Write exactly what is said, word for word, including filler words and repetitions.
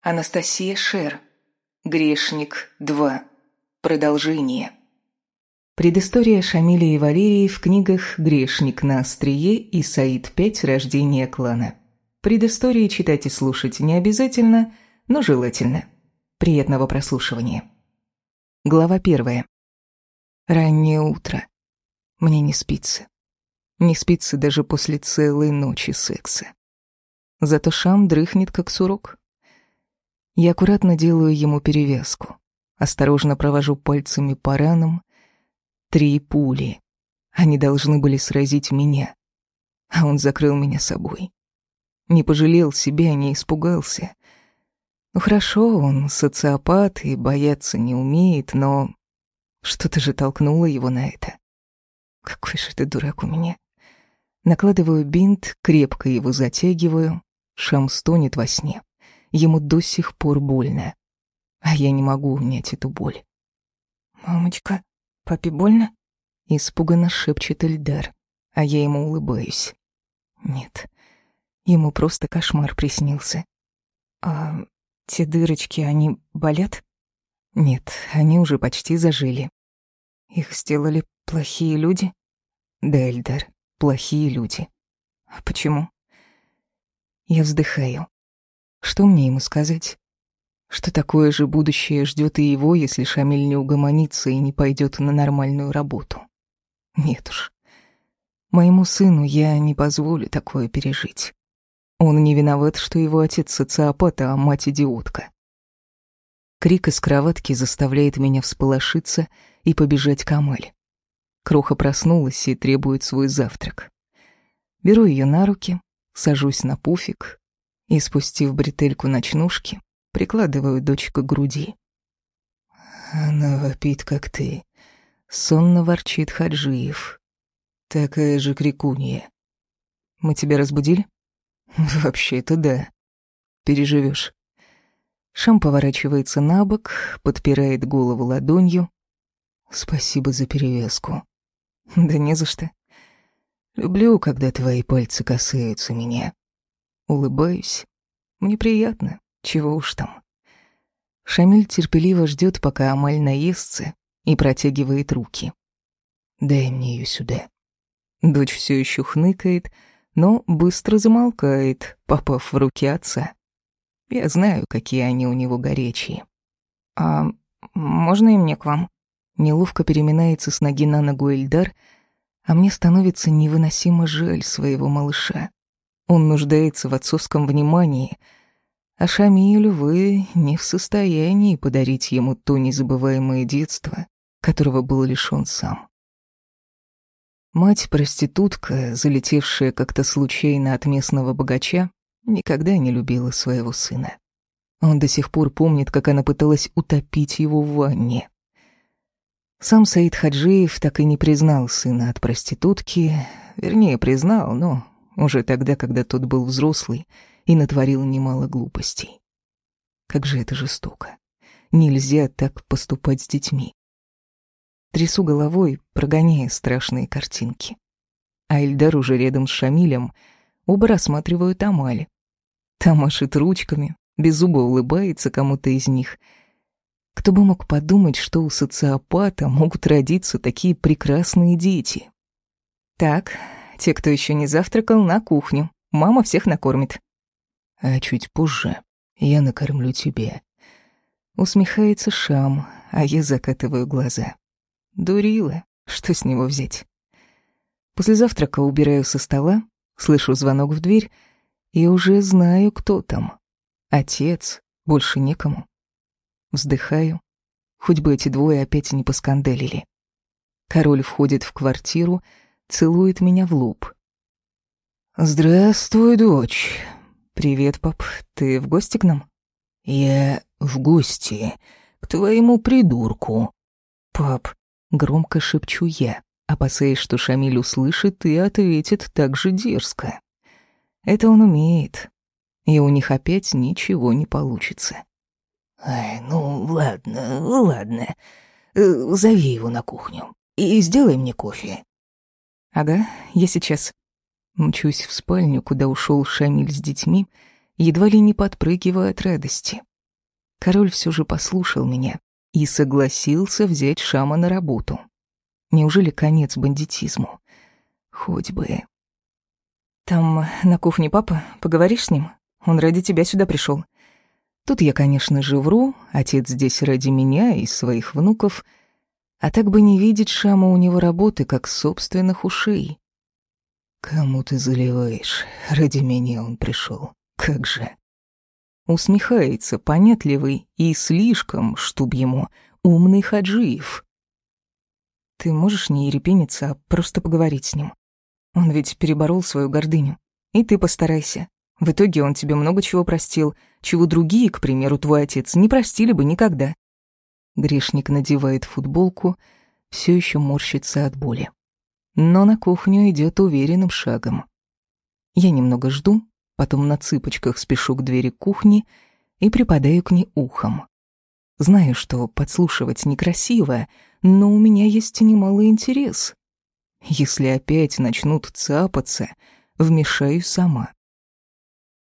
Анастасия Шер. Грешник два. Продолжение. Предыстория Шамиля и Валерии в книгах «Грешник на острие» и «Саид пять. Рождение клана». Предыстории читать и слушать не обязательно, но желательно. Приятного прослушивания. Глава первая. Раннее утро. Мне не спится. Не спится даже после целой ночи секса. Зато Шам дрыхнет, как сурок. Я аккуратно делаю ему перевязку. Осторожно провожу пальцами по ранам. Три пули. Они должны были сразить меня. А он закрыл меня собой. Не пожалел себя, не испугался. Ну хорошо, он социопат и бояться не умеет, но что-то же толкнуло его на это. Какой же ты дурак у меня. Накладываю бинт, крепко его затягиваю. Шам стонет во сне. Ему до сих пор больно. А я не могу унять эту боль. «Мамочка, папе больно?» Испуганно шепчет Эльдар, а я ему улыбаюсь. Нет, ему просто кошмар приснился. «А те дырочки, они болят?» «Нет, они уже почти зажили». «Их сделали плохие люди?» «Да, Эльдар, плохие люди». «А почему?» Я вздыхаю. Что мне ему сказать? Что такое же будущее ждет и его, если Шамиль не угомонится и не пойдет на нормальную работу? Нет уж. Моему сыну я не позволю такое пережить. Он не виноват, что его отец социопат, а мать идиотка. Крик из кроватки заставляет меня всполошиться и побежать к Амаль. Кроха проснулась и требует свой завтрак. Беру ее на руки, сажусь на пуфик и, спустив бретельку ночнушки, прикладываю дочь к груди. «Она вопит, как ты», — сонно ворчит Хаджиев. «Такая же крикунья». «Мы тебя разбудили?» «Вообще-то да. Переживешь». Шам поворачивается на бок, подпирает голову ладонью. «Спасибо за перевязку». «Да не за что. Люблю, когда твои пальцы касаются меня». Улыбаюсь. Мне приятно, чего уж там. Шамиль терпеливо ждет, пока Амаль наестся, и протягивает руки. «Дай мне ее сюда». Дочь все еще хныкает, но быстро замолкает, попав в руки отца. Я знаю, какие они у него горячие. «А можно и мне к вам?» Неловко переминается с ноги на ногу Эльдар, а мне становится невыносимо жаль своего малыша. Он нуждается в отцовском внимании, а Шамилю вы не в состоянии подарить ему то незабываемое детство, которого был лишён сам. Мать-проститутка, залетевшая как-то случайно от местного богача, никогда не любила своего сына. Он до сих пор помнит, как она пыталась утопить его в ванне. Сам Саид Хаджиев так и не признал сына от проститутки, вернее, признал, но уже тогда, когда тот был взрослый и натворил немало глупостей. Как же это жестоко. Нельзя так поступать с детьми. Трясу головой, прогоняя страшные картинки. А Эльдар уже рядом с Шамилем, оба рассматривают Амаль. Та машет ручками, беззубо улыбается кому-то из них. Кто бы мог подумать, что у социопата могут родиться такие прекрасные дети. Так, те, кто еще не завтракал, на кухню. Мама всех накормит. А чуть позже я накормлю тебя. Усмехается Шам, а я закатываю глаза. Дурила, что с него взять? После завтрака убираю со стола, слышу звонок в дверь и уже знаю, кто там. Отец, больше некому. Вздыхаю, хоть бы эти двое опять не поскандалили. Король входит в квартиру, целует меня в лоб. «Здравствуй, дочь». «Привет, пап. Ты в гости к нам?» «Я в гости к твоему придурку». «Пап», — громко шепчу я, опасаясь, что Шамиль услышит и ответит так же дерзко. Это он умеет, и у них опять ничего не получится. «Ай, ну ладно, ладно. Зови его на кухню и сделай мне кофе». «Ага, я сейчас». Мчусь в спальню, куда ушел Шамиль с детьми, едва ли не подпрыгивая от радости. Король все же послушал меня и согласился взять Шама на работу. Неужели конец бандитизму? Хоть бы. Там на кухне папа, поговоришь с ним? Он ради тебя сюда пришел. Тут я, конечно же, вру, отец здесь ради меня и своих внуков, а так бы не видеть Шама у него работы, как собственных ушей. Кому ты заливаешь? Ради меня он пришел. Как же? Усмехается понятливый и слишком, чтоб ему, умный Хаджиев. Ты можешь не ерепениться, а просто поговорить с ним. Он ведь переборол свою гордыню. И ты постарайся. В итоге он тебе много чего простил, чего другие, к примеру, твой отец, не простили бы никогда. Грешник надевает футболку, все еще морщится от боли. Но на кухню идет уверенным шагом. Я немного жду, потом на цыпочках спешу к двери кухни и припадаю к ней ухом. Знаю, что подслушивать некрасиво, но у меня есть немалый интерес. Если опять начнут цапаться, вмешаюсь сама.